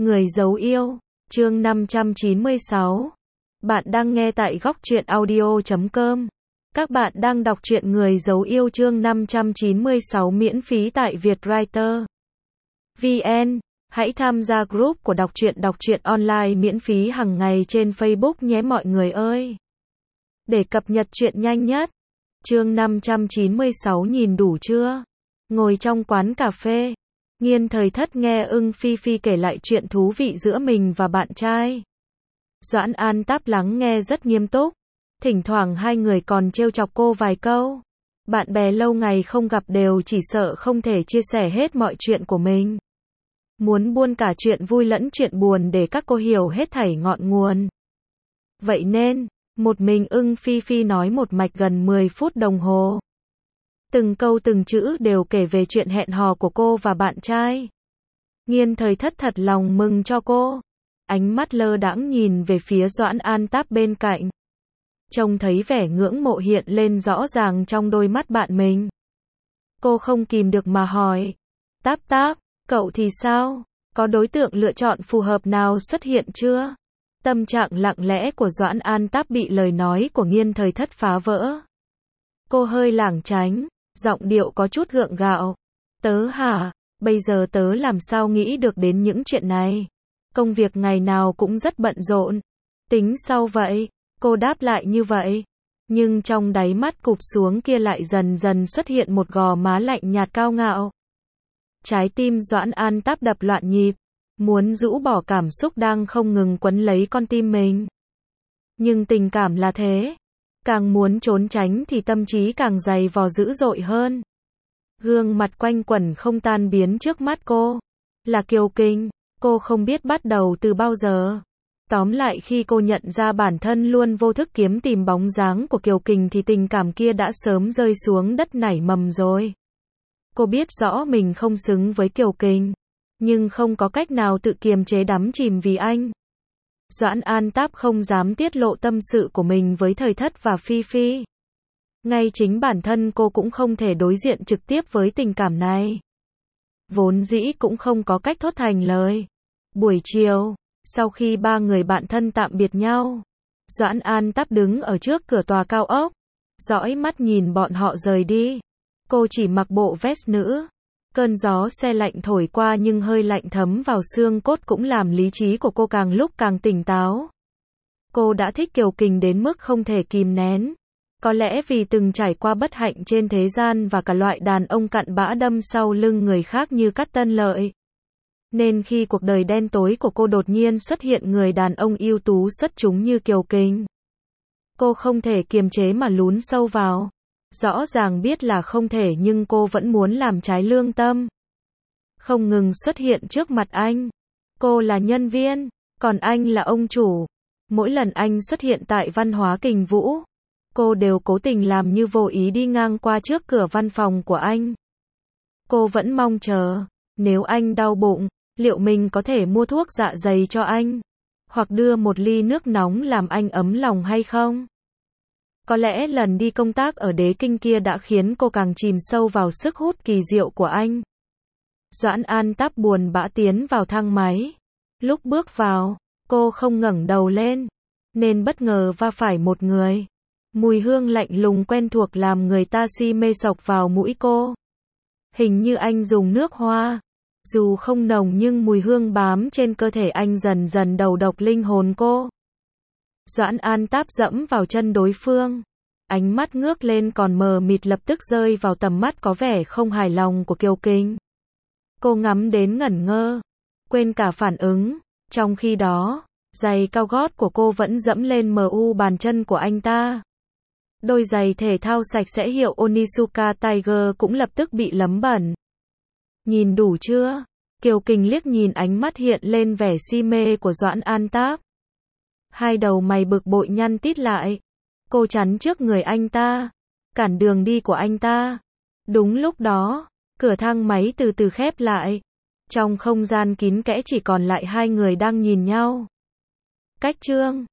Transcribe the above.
Người giấu yêu, chương 596. Bạn đang nghe tại góc truyện audio.com. Các bạn đang đọc truyện Người giấu yêu chương 596 miễn phí tại Vietwriter VN. Hãy tham gia group của đọc truyện online miễn phí hàng ngày trên Facebook nhé mọi người ơi. Để cập nhật truyện nhanh nhất. Chương 596 nhìn đủ chưa? Ngồi trong quán cà phê, Nghiên Thời Thất nghe Ưng Phi Phi kể lại chuyện thú vị giữa mình và bạn trai. Doãn An Táp lắng nghe rất nghiêm túc. Thỉnh thoảng hai người còn trêu chọc cô vài câu. Bạn bè lâu ngày không gặp đều chỉ sợ không thể chia sẻ hết mọi chuyện của mình. Muốn buôn cả chuyện vui lẫn chuyện buồn để các cô hiểu hết thảy ngọn nguồn. Vậy nên, một mình Ưng Phi Phi nói một mạch gần 10 phút đồng hồ. Từng câu từng chữ đều kể về chuyện hẹn hò của cô và bạn trai. Nghiên Thời Thất thật lòng mừng cho cô. Ánh mắt lơ đãng nhìn về phía Doãn An Táp bên cạnh. Trông thấy vẻ ngưỡng mộ hiện lên rõ ràng trong đôi mắt bạn mình. Cô không kìm được mà hỏi. Táp Táp, cậu thì sao? Có đối tượng lựa chọn phù hợp nào xuất hiện chưa? Tâm trạng lặng lẽ của Doãn An Táp bị lời nói của Nghiên Thời Thất phá vỡ. Cô hơi lảng tránh, giọng điệu có chút gượng gạo. Tớ hả? Bây giờ tớ làm sao nghĩ được đến những chuyện này? Công việc ngày nào cũng rất bận rộn. Tính sau vậy, cô đáp lại như vậy. Nhưng trong đáy mắt cụp xuống kia lại dần dần xuất hiện một gò má lạnh nhạt cao ngạo. Trái tim Doãn An Táp đập loạn nhịp, muốn rũ bỏ cảm xúc đang không ngừng quấn lấy con tim mình. Nhưng tình cảm là thế. Càng muốn trốn tránh thì tâm trí càng dày vò dữ dội hơn. Gương mặt quanh quẩn không tan biến trước mắt cô. Là Kiều Kình, cô không biết bắt đầu từ bao giờ. Tóm lại khi cô nhận ra bản thân luôn vô thức kiếm tìm bóng dáng của Kiều Kình thì tình cảm kia đã sớm rơi xuống đất nảy mầm rồi. Cô biết rõ mình không xứng với Kiều Kình, nhưng không có cách nào tự kiềm chế đắm chìm vì anh. Doãn An Táp không dám tiết lộ tâm sự của mình với Thời Thất và Phi Phi. Ngay chính bản thân cô cũng không thể đối diện trực tiếp với tình cảm này. Vốn dĩ cũng không có cách thốt thành lời. Buổi chiều, sau khi ba người bạn thân tạm biệt nhau, Doãn An Táp đứng ở trước cửa tòa cao ốc, dõi mắt nhìn bọn họ rời đi. Cô chỉ mặc bộ vest nữ. Cơn gió se lạnh thổi qua nhưng hơi lạnh thấm vào xương cốt cũng làm lý trí của cô càng lúc càng tỉnh táo. Cô đã thích Kiều Kình đến mức không thể kìm nén. Có lẽ vì từng trải qua bất hạnh trên thế gian và cả loại đàn ông cặn bã đâm sau lưng người khác như Cát Tân Lợi. Nên khi cuộc đời đen tối của cô đột nhiên xuất hiện người đàn ông ưu tú xuất chúng như Kiều Kình, cô không thể kiềm chế mà lún sâu vào. Rõ ràng biết là không thể nhưng cô vẫn muốn làm trái lương tâm. Không ngừng xuất hiện trước mặt anh. Cô là nhân viên, còn anh là ông chủ. Mỗi lần anh xuất hiện tại Văn hóa Kình Vũ, cô đều cố tình làm như vô ý đi ngang qua trước cửa văn phòng của anh. Cô vẫn mong chờ, nếu anh đau bụng, liệu mình có thể mua thuốc dạ dày cho anh, hoặc đưa một ly nước nóng làm anh ấm lòng hay không? Có lẽ lần đi công tác ở Đế Kinh kia đã khiến cô càng chìm sâu vào sức hút kỳ diệu của anh. Doãn An Táp buồn bã tiến vào thang máy. Lúc bước vào, cô không ngẩng đầu lên, nên bất ngờ va phải một người. Mùi hương lạnh lùng quen thuộc làm người ta si mê xộc vào mũi cô. Hình như anh dùng nước hoa. Dù không nồng nhưng mùi hương bám trên cơ thể anh dần dần đầu độc linh hồn cô. Doãn An Táp dẫm vào chân đối phương. Ánh mắt ngước lên còn mờ mịt lập tức rơi vào tầm mắt có vẻ không hài lòng của Kiều Kình. Cô ngắm đến ngẩn ngơ, quên cả phản ứng. Trong khi đó, giày cao gót của cô vẫn dẫm lên mu bàn chân của anh ta. Đôi giày thể thao sạch sẽ hiệu Onitsuka Tiger cũng lập tức bị lấm bẩn. Nhìn đủ chưa? Kiều Kình liếc nhìn ánh mắt hiện lên vẻ si mê của Doãn An Táp. Hai đầu mày bực bội nhăn tít lại. Cô chắn trước người anh ta, cản đường đi của anh ta. Đúng lúc đó, cửa thang máy từ từ khép lại. Trong không gian kín kẽ chỉ còn lại hai người đang nhìn nhau. Cách chương